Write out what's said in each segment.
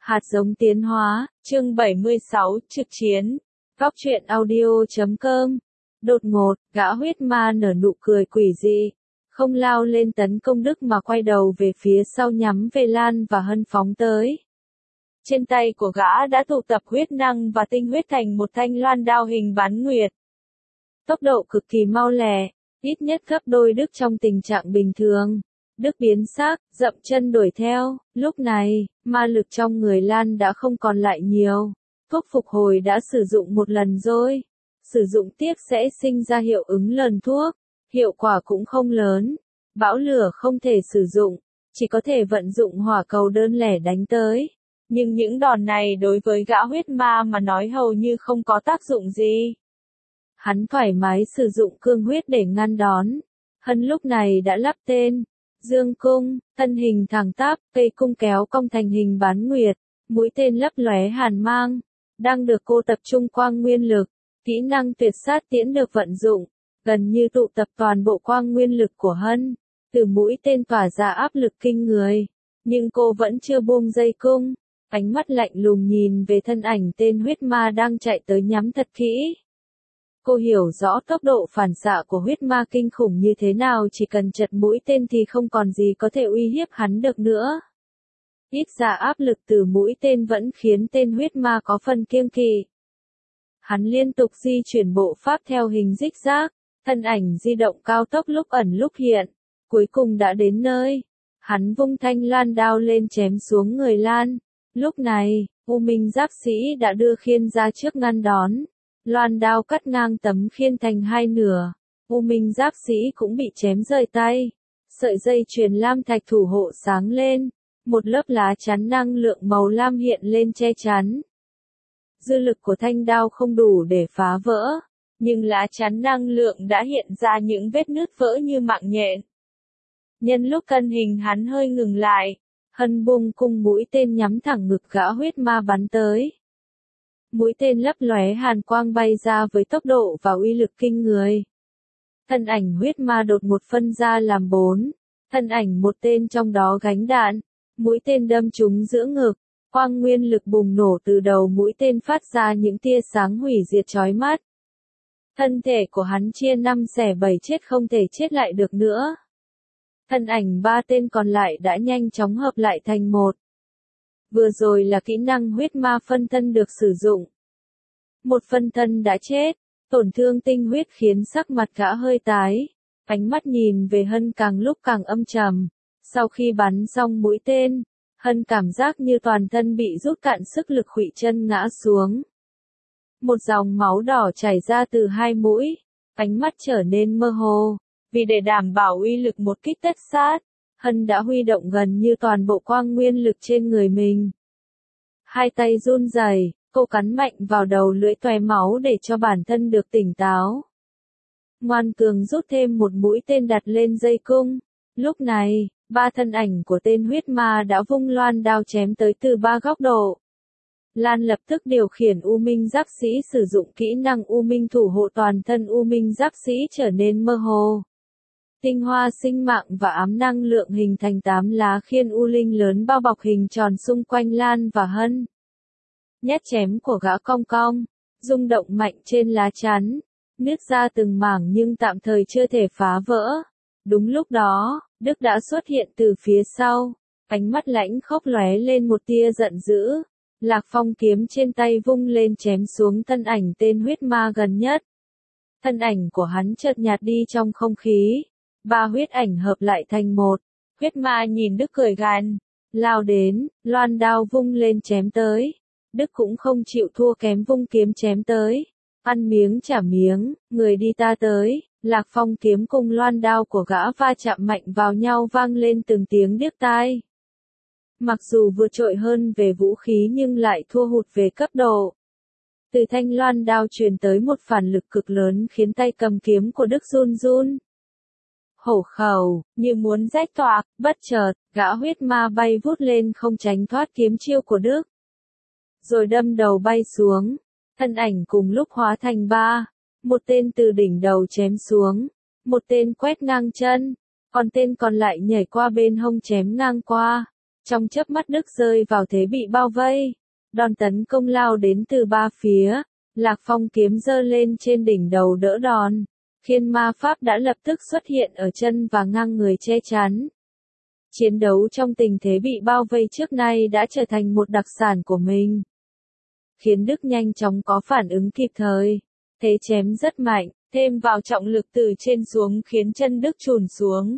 Hạt giống tiến hóa, chương 76, trực chiến. Góc truyện audio.com. Đột ngột, gã huyết ma nở nụ cười quỷ dị, không lao lên tấn công Đức mà quay đầu về phía sau nhắm về Lan và Hân phóng tới. Trên tay của gã đã tụ tập huyết năng và tinh huyết thành một thanh loan đao hình bán nguyệt. Tốc độ cực kỳ mau lẹ, ít nhất gấp đôi Đức trong tình trạng bình thường. Đức biến sắc, dậm chân đuổi theo, lúc này, ma lực trong người Lan đã không còn lại nhiều. Thuốc phục hồi đã sử dụng một lần rồi. Sử dụng tiếp sẽ sinh ra hiệu ứng lần thuốc, hiệu quả cũng không lớn. Bão lửa không thể sử dụng, chỉ có thể vận dụng hỏa cầu đơn lẻ đánh tới. Nhưng những đòn này đối với gã huyết ma mà nói hầu như không có tác dụng gì. Hắn thoải mái sử dụng cương huyết để ngăn đón. Hân lúc này đã lắp tên Dương cung, thân hình thẳng tắp, cây cung kéo cong thành hình bán nguyệt, mũi tên lấp lóe hàn mang, đang được cô tập trung quang nguyên lực. Kỹ năng tuyệt sát tiễn được vận dụng, gần như tụ tập toàn bộ quang nguyên lực của Hân, từ mũi tên tỏa ra áp lực kinh người. Nhưng cô vẫn chưa buông dây cung, ánh mắt lạnh lùng nhìn về thân ảnh tên huyết ma đang chạy tới nhắm thật kỹ. Cô hiểu rõ tốc độ phản xạ của huyết ma kinh khủng như thế nào, chỉ cần chật mũi tên thì không còn gì có thể uy hiếp hắn được nữa. Ít ra áp lực từ mũi tên vẫn khiến tên huyết ma có phần kiêng kỵ. Hắn liên tục di chuyển bộ pháp theo hình zigzag, thân ảnh di động cao tốc lúc ẩn lúc hiện, cuối cùng đã đến nơi. Hắn vung thanh loan đao lên chém xuống người Lan. Lúc này, U Minh Giáp Sĩ đã đưa khiên ra trước ngăn đón. Loan đao cắt ngang tấm khiên thành hai nửa. U Minh Giáp Sĩ cũng bị chém rời tay. Sợi dây chuyền lam thạch thủ hộ sáng lên. Một lớp lá chắn năng lượng màu lam hiện lên che chắn. Dư lực của thanh đao không đủ để phá vỡ, nhưng lá chắn năng lượng đã hiện ra những vết nứt vỡ như mạng nhện. Nhân lúc thân hình hắn hơi ngừng lại, Hân bung cung mũi tên nhắm thẳng ngực gã huyết ma bắn tới. Mũi tên lấp lóe hàn quang bay ra với tốc độ và uy lực kinh người. Thân ảnh huyết ma đột ngột phân ra làm 4, thân ảnh một tên trong đó gánh đạn, mũi tên đâm trúng giữa ngực. Quang nguyên lực bùng nổ từ đầu mũi tên phát ra những tia sáng hủy diệt chói mắt. Thân thể của hắn chia 5 xẻ 7 chết không thể chết lại được nữa. Thân ảnh 3 tên còn lại đã nhanh chóng hợp lại thành một. Vừa rồi là kỹ năng huyết ma phân thân được sử dụng. Một phân thân đã chết, tổn thương tinh huyết khiến sắc mặt gã hơi tái. Ánh mắt nhìn về Hân càng lúc càng âm trầm. Sau khi bắn xong mũi tên, Hân cảm giác như toàn thân bị rút cạn sức lực, khuỵu chân ngã xuống. Một dòng máu đỏ chảy ra từ hai mũi, ánh mắt trở nên mơ hồ. Vì để đảm bảo uy lực một kích tất sát, Hân đã huy động gần như toàn bộ quang nguyên lực trên người mình. Hai tay run rẩy, cô cắn mạnh vào đầu lưỡi toe máu để cho bản thân được tỉnh táo. Ngoan cường rút thêm một mũi tên đặt lên dây cung. Lúc này, 3 thân ảnh của tên huyết ma đã vung loan đao chém tới từ 3 góc độ. Lan lập tức điều khiển U Minh Giáp Sĩ sử dụng kỹ năng U Minh thủ hộ, toàn thân U Minh Giáp Sĩ trở nên mơ hồ. Tinh hoa sinh mạng và ám năng lượng hình thành 8 lá khiên U Linh lớn bao bọc hình tròn xung quanh Lan và Hân. Nhát chém của gã cong cong, rung động mạnh trên lá chắn, nứt ra từng mảng nhưng tạm thời chưa thể phá vỡ. Đúng lúc đó, Đức đã xuất hiện từ phía sau, ánh mắt lãnh khốc lóe lên một tia giận dữ. Lạc Phong kiếm trên tay vung lên chém xuống thân ảnh tên huyết ma gần nhất. Thân ảnh của hắn chợt nhạt đi trong không khí. 3 huyết ảnh hợp lại thành một. Huyết ma nhìn Đức cười gằn, lao đến, loan đao vung lên chém tới. Đức cũng không chịu thua kém, vung kiếm chém tới. Ăn miếng trả miếng, người đi ta tới. Lạc Phong kiếm cùng loan đao của gã va chạm mạnh vào nhau, vang lên từng tiếng điếc tai. Mặc dù vượt trội hơn về vũ khí nhưng lại thua hụt về cấp độ. Từ thanh loan đao truyền tới một phản lực cực lớn khiến tay cầm kiếm của Đức run run. Hổ khẩu, như muốn rách toạc, bất chợt, gã huyết ma bay vút lên không tránh thoát kiếm chiêu của Đức. Rồi đâm đầu bay xuống, thân ảnh cùng lúc hóa thành 3. Một tên từ đỉnh đầu chém xuống, một tên quét ngang chân, còn tên còn lại nhảy qua bên hông chém ngang qua. Trong chớp mắt Đức rơi vào thế bị bao vây. Đòn tấn công lao đến từ ba phía. Lạc Phong kiếm giơ lên trên đỉnh đầu đỡ đòn. Khiên ma pháp đã lập tức xuất hiện ở chân và ngang người che chắn. Chiến đấu trong tình thế bị bao vây trước nay đã trở thành một đặc sản của mình. Khiến Đức nhanh chóng có phản ứng kịp thời. Thế chém rất mạnh, thêm vào trọng lực từ trên xuống khiến chân Đức chùn xuống.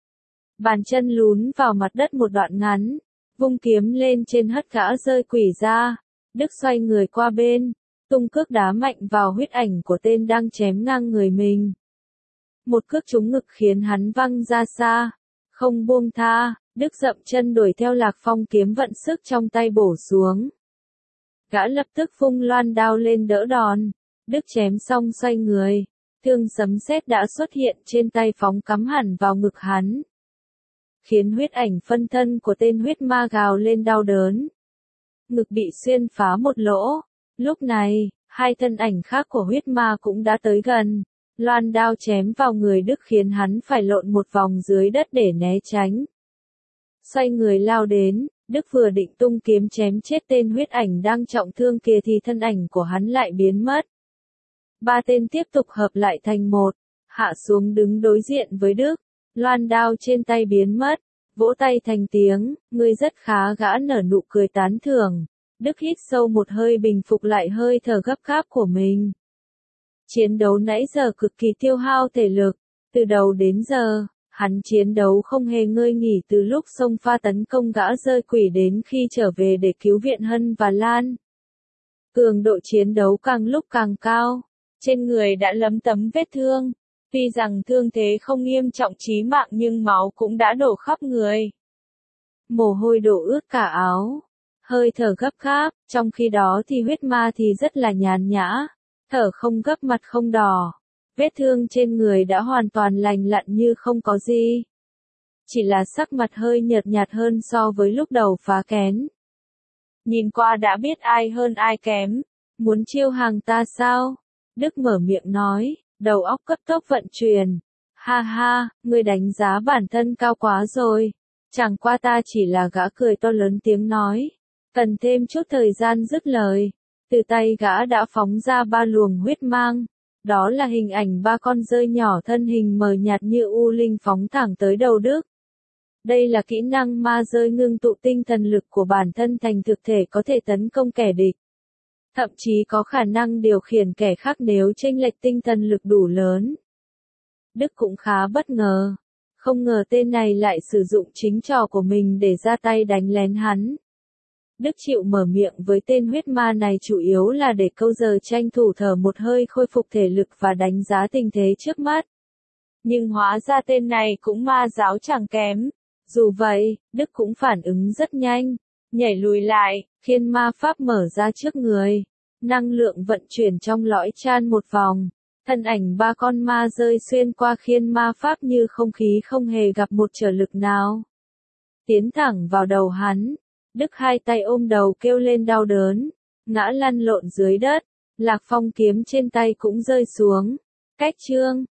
Bàn chân lún vào mặt đất một đoạn ngắn, vung kiếm lên trên hất gã rơi quỷ ra. Đức xoay người qua bên, tung cước đá mạnh vào huyết ảnh của tên đang chém ngang người mình. Một cước trúng ngực khiến hắn văng ra xa. Không buông tha, Đức dậm chân đuổi theo Lạc Phong kiếm vận sức trong tay bổ xuống. Gã lập tức vung loan đao lên đỡ đòn. Đức chém xong xoay người. Thương sấm sét đã xuất hiện trên tay phóng cắm hẳn vào ngực hắn. Khiến huyết ảnh phân thân của tên huyết ma gào lên đau đớn. Ngực bị xuyên phá một lỗ. Lúc này, hai thân ảnh khác của huyết ma cũng đã tới gần. Loan đao chém vào người Đức khiến hắn phải lộn một vòng dưới đất để né tránh. Xoay người lao đến, Đức vừa định tung kiếm chém chết tên huyết ảnh đang trọng thương kia thì thân ảnh của hắn lại biến mất. Ba tên tiếp tục hợp lại thành một, hạ xuống đứng đối diện với Đức. Loan đao trên tay biến mất, vỗ tay thành tiếng, ngươi rất khá, gã nở nụ cười tán thưởng. Đức hít sâu một hơi bình phục lại hơi thở gấp gáp của mình. Chiến đấu nãy giờ cực kỳ tiêu hao thể lực, từ đầu đến giờ, hắn chiến đấu không hề ngơi nghỉ từ lúc xông pha tấn công gã rơi quỷ đến khi trở về để cứu viện Hân và Lan. Cường độ chiến đấu càng lúc càng cao, trên người đã lấm tấm vết thương. Tuy rằng thương thế không nghiêm trọng chí mạng nhưng máu cũng đã đổ khắp người. Mồ hôi đổ ướt cả áo, hơi thở gấp gáp, trong khi đó thì huyết ma thì rất là nhàn nhã, thở không gấp mặt không đỏ. Vết thương trên người đã hoàn toàn lành lặn như không có gì. Chỉ là sắc mặt hơi nhợt nhạt hơn so với lúc đầu phá kén. Nhìn qua đã biết ai hơn ai kém, muốn chiêu hàng ta sao? Đức mở miệng nói. Đầu óc cấp tốc vận chuyển. Ha ha, ngươi đánh giá bản thân cao quá rồi. Chẳng qua ta chỉ là gã cười to lớn tiếng nói. Cần thêm chút thời gian dứt lời. Từ tay gã đã phóng ra ba luồng huyết mang. Đó là hình ảnh ba con rơi nhỏ thân hình mờ nhạt như u linh phóng thẳng tới đầu Đức. Đây là kỹ năng ma rơi ngưng tụ tinh thần lực của bản thân thành thực thể có thể tấn công kẻ địch. Thậm chí có khả năng điều khiển kẻ khác nếu chênh lệch tinh thần lực đủ lớn. Đức cũng khá bất ngờ. Không ngờ tên này lại sử dụng chính trò của mình để ra tay đánh lén hắn. Đức chịu mở miệng với tên huyết ma này chủ yếu là để câu giờ tranh thủ thở một hơi khôi phục thể lực và đánh giá tình thế trước mắt. Nhưng hóa ra tên này cũng ma giáo chẳng kém. Dù vậy, Đức cũng phản ứng rất nhanh. Nhảy lùi lại, khiên ma pháp mở ra trước người. Năng lượng vận chuyển trong lõi chan một vòng. Thân ảnh ba con ma rơi xuyên qua khiên ma pháp như không khí không hề gặp một trở lực nào. Tiến thẳng vào đầu hắn. Đức hai tay ôm đầu kêu lên đau đớn. Ngã lăn lộn dưới đất. Lạc Phong kiếm trên tay cũng rơi xuống. Cách chương.